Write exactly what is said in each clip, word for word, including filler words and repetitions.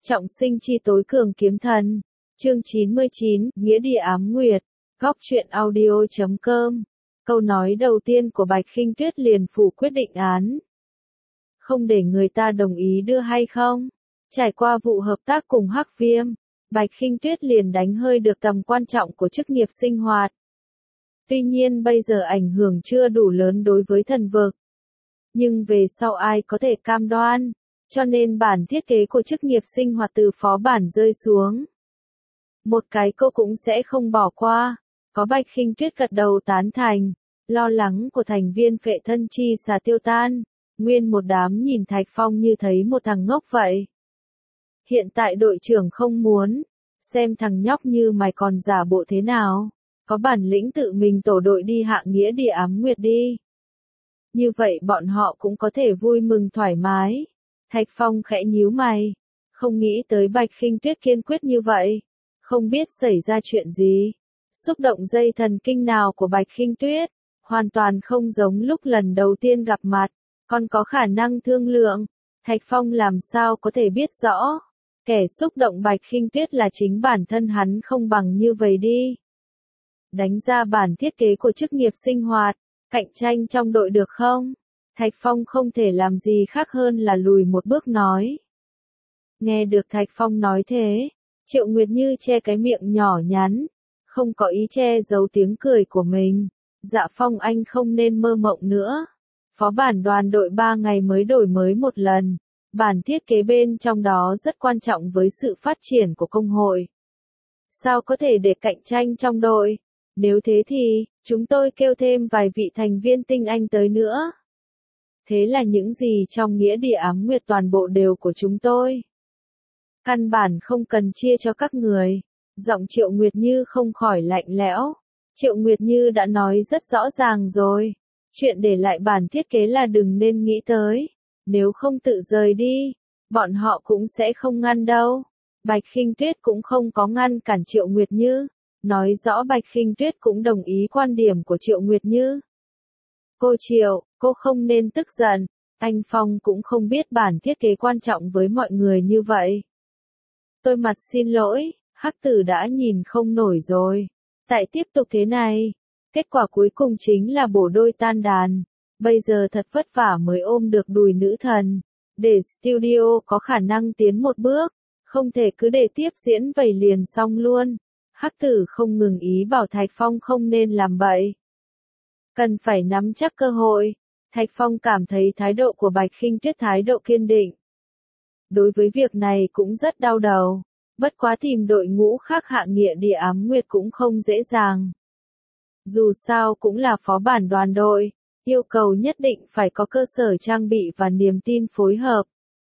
Trọng sinh chi tối cường kiếm thần. Chương chín mươi chín, Nghĩa địa ám nguyệt. Góc truyện audio chấm com. Câu nói đầu tiên của Bạch Khinh Tuyết liền phủ quyết định án. Không để người ta đồng ý đưa hay không? Trải qua vụ hợp tác cùng Hắc Viêm, Bạch Khinh Tuyết liền đánh hơi được tầm quan trọng của chức nghiệp sinh hoạt. Tuy nhiên bây giờ ảnh hưởng chưa đủ lớn đối với thần vực. Nhưng về sau ai có thể cam đoan, cho nên bản thiết kế của chức nghiệp sinh hoạt từ phó bản rơi xuống. Một cái cô cũng sẽ không bỏ qua. Có Bạch Khinh Tuyết gật đầu tán thành, lo lắng của thành viên phệ thân chi xà tiêu tan, nguyên một đám nhìn Thạch Phong như thấy một thằng ngốc vậy. Hiện tại đội trưởng không muốn, xem thằng nhóc như mày còn giả bộ thế nào, có bản lĩnh tự mình tổ đội đi hạ nghĩa địa ám nguyệt đi. Như vậy bọn họ cũng có thể vui mừng thoải mái. Thạch Phong khẽ nhíu mày, không nghĩ tới Bạch Khinh Tuyết kiên quyết như vậy, không biết xảy ra chuyện gì. Xúc động dây thần kinh nào của Bạch Khinh Tuyết, hoàn toàn không giống lúc lần đầu tiên gặp mặt, còn có khả năng thương lượng. Thạch Phong làm sao có thể biết rõ, kẻ xúc động Bạch Khinh Tuyết là chính bản thân hắn không bằng như vậy đi. Đánh ra bản thiết kế của chức nghiệp sinh hoạt, cạnh tranh trong đội được không? Thạch Phong không thể làm gì khác hơn là lùi một bước nói. Nghe được Thạch Phong nói thế, Triệu Nguyệt Như che cái miệng nhỏ nhắn, không có ý che giấu tiếng cười của mình. Dạ Phong anh không nên mơ mộng nữa. Phó bản đoàn đội ba ngày mới đổi mới một lần. Bản thiết kế bên trong đó rất quan trọng với sự phát triển của công hội. Sao có thể để cạnh tranh trong đội? Nếu thế thì, chúng tôi kêu thêm vài vị thành viên tinh anh tới nữa. Thế là những gì trong nghĩa địa ám nguyệt toàn bộ đều của chúng tôi. Căn bản không cần chia cho các người. Giọng Triệu Nguyệt Như không khỏi lạnh lẽo. Triệu Nguyệt Như đã nói rất rõ ràng rồi. Chuyện để lại bản thiết kế là đừng nên nghĩ tới. Nếu không tự rời đi, bọn họ cũng sẽ không ngăn đâu. Bạch Khinh Tuyết cũng không có ngăn cản Triệu Nguyệt Như. Nói rõ Bạch Khinh Tuyết cũng đồng ý quan điểm của Triệu Nguyệt Như. Cô Triệu, cô không nên tức giận. Anh Phong cũng không biết bản thiết kế quan trọng với mọi người như vậy. Tôi mặt xin lỗi, Hắc Tử đã nhìn không nổi rồi. Tại tiếp tục thế này, kết quả cuối cùng chính là bổ đôi tan đàn. Bây giờ thật vất vả mới ôm được đùi nữ thần. Để studio có khả năng tiến một bước, không thể cứ để tiếp diễn vậy liền xong luôn. Hắc Tử không ngừng ý bảo Thạch Phong không nên làm bậy. Cần phải nắm chắc cơ hội. Thạch Phong cảm thấy thái độ của Bạch Khinh Tuyết thái độ kiên định. Đối với việc này cũng rất đau đầu. Bất quá tìm đội ngũ khác hạ nghĩa địa ám nguyệt cũng không dễ dàng. Dù sao cũng là phó bản đoàn đội, yêu cầu nhất định phải có cơ sở trang bị và niềm tin phối hợp.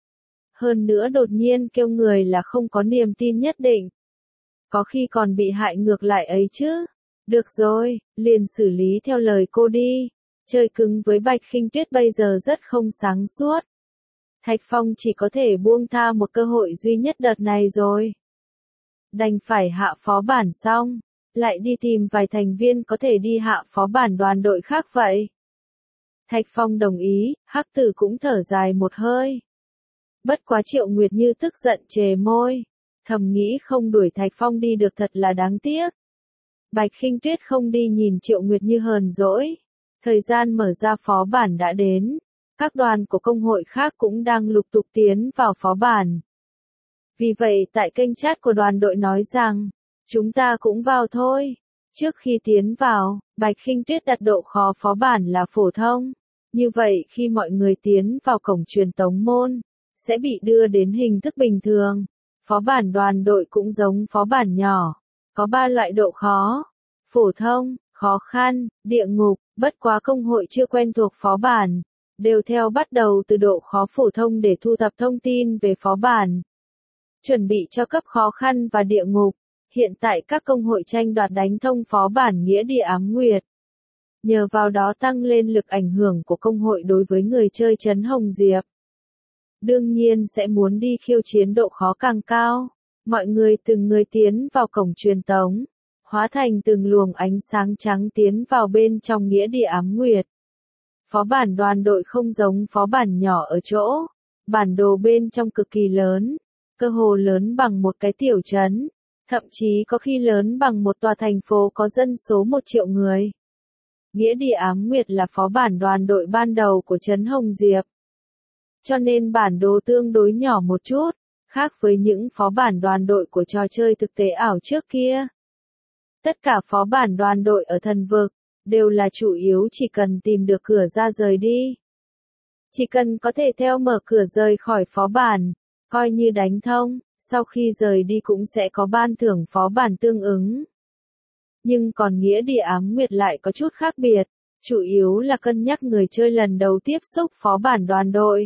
Hơn nữa đột nhiên kêu người là không có niềm tin nhất định. Có khi còn bị hại ngược lại ấy chứ. Được rồi, liền xử lý theo lời cô đi. Chơi cứng với Bạch Khinh Tuyết bây giờ rất không sáng suốt. Thạch Phong chỉ có thể buông tha một cơ hội duy nhất đợt này rồi. Đành phải hạ phó bản xong, lại đi tìm vài thành viên có thể đi hạ phó bản đoàn đội khác vậy. Thạch Phong đồng ý, Hắc Tử cũng thở dài một hơi. Bất quá Triệu Nguyệt Như tức giận chề môi, thầm nghĩ không đuổi Thạch Phong đi được thật là đáng tiếc. Bạch Khinh Tuyết không đi nhìn Triệu Nguyệt Như hờn dỗi. Thời gian mở ra phó bản đã đến. Các đoàn của công hội khác cũng đang lục tục tiến vào phó bản. Vì vậy tại kênh chat của đoàn đội nói rằng, chúng ta cũng vào thôi. Trước khi tiến vào, Bạch Khinh Tuyết đặt độ khó phó bản là phổ thông. Như vậy khi mọi người tiến vào cổng truyền tống môn, sẽ bị đưa đến hình thức bình thường. Phó bản đoàn đội cũng giống phó bản nhỏ. Có ba loại độ khó. Phổ thông, khó khăn, địa ngục. Bất quá công hội chưa quen thuộc phó bản. Đều theo bắt đầu từ độ khó phổ thông để thu thập thông tin về phó bản. Chuẩn bị cho cấp khó khăn và địa ngục. Hiện tại các công hội tranh đoạt đánh thông phó bản nghĩa địa ám nguyệt. Nhờ vào đó tăng lên lực ảnh hưởng của công hội đối với người chơi Trấn Hồng Diệp. Đương nhiên sẽ muốn đi khiêu chiến độ khó càng cao. Mọi người từng người tiến vào cổng truyền tống. Hóa thành từng luồng ánh sáng trắng tiến vào bên trong nghĩa địa ám nguyệt. Phó bản đoàn đội không giống phó bản nhỏ ở chỗ. Bản đồ bên trong cực kỳ lớn. cơ hồ lớn bằng một cái tiểu trấn, thậm chí có khi lớn bằng một tòa thành phố có dân số một triệu người. Nghĩa địa Ám Nguyệt là phó bản đoàn đội ban đầu của trấn Hồng Diệp. Cho nên bản đồ tương đối nhỏ một chút, khác với những phó bản đoàn đội của trò chơi thực tế ảo trước kia. Tất cả phó bản đoàn đội ở thần vực, đều là chủ yếu chỉ cần tìm được cửa ra rời đi. Chỉ cần có thể theo mở cửa rời khỏi phó bản, coi như đánh thông, sau khi rời đi cũng sẽ có ban thưởng phó bản tương ứng. Nhưng còn nghĩa địa Ám Nguyệt lại có chút khác biệt, chủ yếu là cân nhắc người chơi lần đầu tiếp xúc phó bản đoàn đội.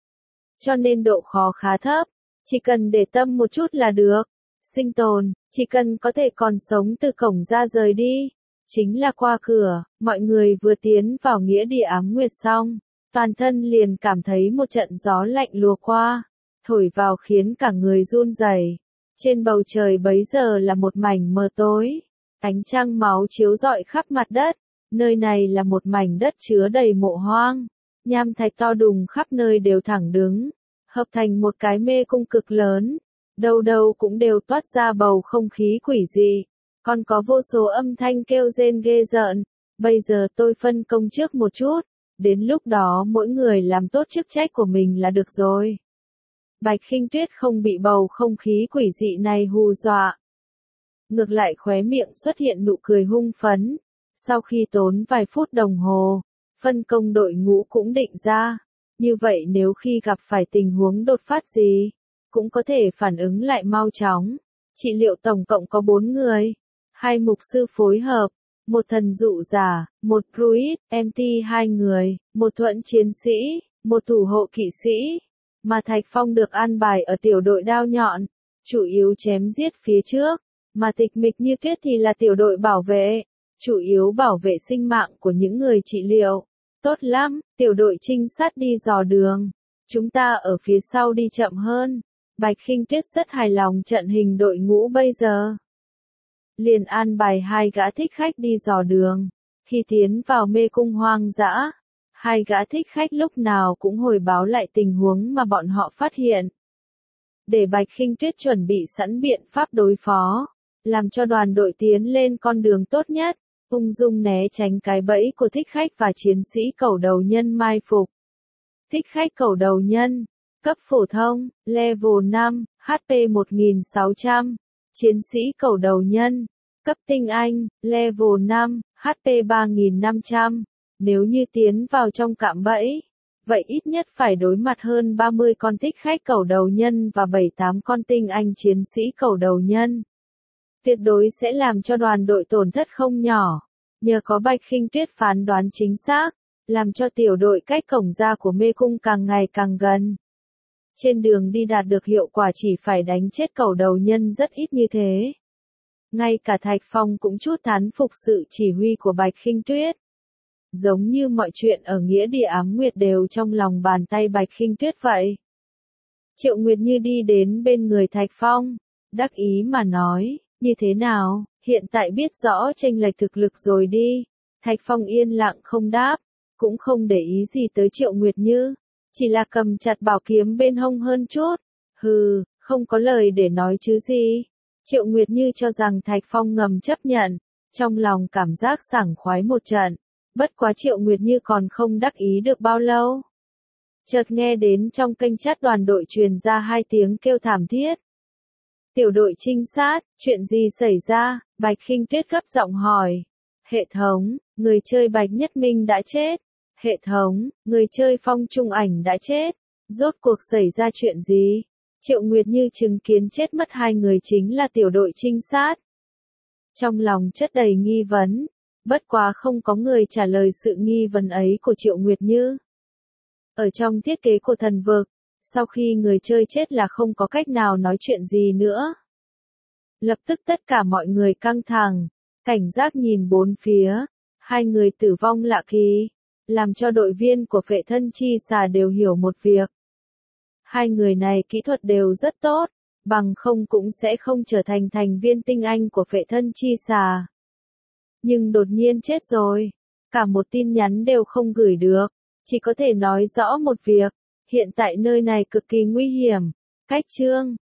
Cho nên độ khó khá thấp, chỉ cần để tâm một chút là được. Sinh tồn, chỉ cần có thể còn sống từ cổng ra rời đi, chính là qua cửa. Mọi người vừa tiến vào nghĩa địa Ám Nguyệt xong, toàn thân liền cảm thấy một trận gió lạnh lùa qua, thổi vào khiến cả người run rẩy. Trên bầu trời bấy giờ là một mảnh mờ tối, ánh trăng máu chiếu rọi khắp mặt đất. Nơi này là một mảnh đất chứa đầy mộ hoang, nham thạch to đùng khắp nơi đều thẳng đứng, hợp thành một cái mê cung cực lớn. Đâu đâu cũng đều toát ra bầu không khí quỷ dị, còn có vô số âm thanh kêu rên ghê rợn. Bây giờ tôi phân công trước một chút, đến lúc đó mỗi người làm tốt chức trách của mình là được rồi. Bạch Khinh Tuyết không bị bầu không khí quỷ dị này hù dọa. Ngược lại khóe miệng xuất hiện nụ cười hung phấn. Sau khi tốn vài phút đồng hồ, phân công đội ngũ cũng định ra. Như vậy nếu khi gặp phải tình huống đột phát gì, cũng có thể phản ứng lại mau chóng. Trị liệu tổng cộng có bốn người, hai mục sư phối hợp, một thần dụ giả, một druid, em tê hai người, một thuẫn chiến sĩ, một thủ hộ kỵ sĩ. Mà Thạch Phong được an bài ở tiểu đội đao nhọn, chủ yếu chém giết phía trước, mà Tịch Mịch Như Tuyết thì là tiểu đội bảo vệ, chủ yếu bảo vệ sinh mạng của những người trị liệu. Tốt lắm, tiểu đội trinh sát đi dò đường. Chúng ta ở phía sau đi chậm hơn. Bạch Khinh Tuyết rất hài lòng trận hình đội ngũ bây giờ. Liền an bài hai gã thích khách đi dò đường. Khi tiến vào mê cung hoang dã, hai gã thích khách lúc nào cũng hồi báo lại tình huống mà bọn họ phát hiện. Để Bạch Khinh Tuyết chuẩn bị sẵn biện pháp đối phó, làm cho đoàn đội tiến lên con đường tốt nhất, ung dung né tránh cái bẫy của thích khách và chiến sĩ cẩu đầu nhân mai phục. Thích khách cẩu đầu nhân, cấp phổ thông, level năm, hát pê một nghìn sáu trăm. Chiến sĩ cẩu đầu nhân, cấp tinh anh, level năm, hát pê ba nghìn năm trăm. Nếu như tiến vào trong cạm bẫy, vậy ít nhất phải đối mặt hơn ba mươi con thích khách cẩu đầu nhân và bảy tám con tinh anh chiến sĩ cẩu đầu nhân. Tuyệt đối sẽ làm cho đoàn đội tổn thất không nhỏ. Nhờ có Bạch Khinh Tuyết phán đoán chính xác, làm cho tiểu đội cách cổng ra của mê cung càng ngày càng gần. Trên đường đi đạt được hiệu quả chỉ phải đánh chết cẩu đầu nhân rất ít như thế. Ngay cả Thạch Phong cũng chút thán phục sự chỉ huy của Bạch Khinh Tuyết. Giống như mọi chuyện ở nghĩa địa Ám Nguyệt đều trong lòng bàn tay Bạch Khinh Tuyết vậy. Triệu Nguyệt Như đi đến bên người Thạch Phong, đắc ý mà nói, như thế nào, hiện tại biết rõ chênh lệch thực lực rồi đi. Thạch Phong yên lặng không đáp, cũng không để ý gì tới Triệu Nguyệt Như, chỉ là cầm chặt bảo kiếm bên hông hơn chút. Hừ, không có lời để nói chứ gì. Triệu Nguyệt Như cho rằng Thạch Phong ngầm chấp nhận, trong lòng cảm giác sảng khoái một trận. Bất quá Triệu Nguyệt Như còn không đắc ý được bao lâu. Chợt nghe đến trong kênh chat đoàn đội truyền ra hai tiếng kêu thảm thiết. Tiểu đội trinh sát, chuyện gì xảy ra? Bạch Khinh Tuyết gấp giọng hỏi. Hệ thống, người chơi Bạch Nhất Minh đã chết. Hệ thống, người chơi Phong Trung Ảnh đã chết. Rốt cuộc xảy ra chuyện gì? Triệu Nguyệt Như chứng kiến chết mất hai người chính là tiểu đội trinh sát. Trong lòng chất đầy nghi vấn. Bất quá không có người trả lời sự nghi vấn ấy của Triệu Nguyệt Như. Ở trong thiết kế của thần vực, sau khi người chơi chết là không có cách nào nói chuyện gì nữa. Lập tức tất cả mọi người căng thẳng, cảnh giác nhìn bốn phía, hai người tử vong lạ kỳ, làm cho đội viên của Phệ Thân Chi Xà đều hiểu một việc. Hai người này kỹ thuật đều rất tốt, bằng không cũng sẽ không trở thành thành viên tinh anh của Phệ Thân Chi Xà. Nhưng đột nhiên chết rồi, cả một tin nhắn đều không gửi được, chỉ có thể nói rõ một việc, hiện tại nơi này cực kỳ nguy hiểm, cách chương.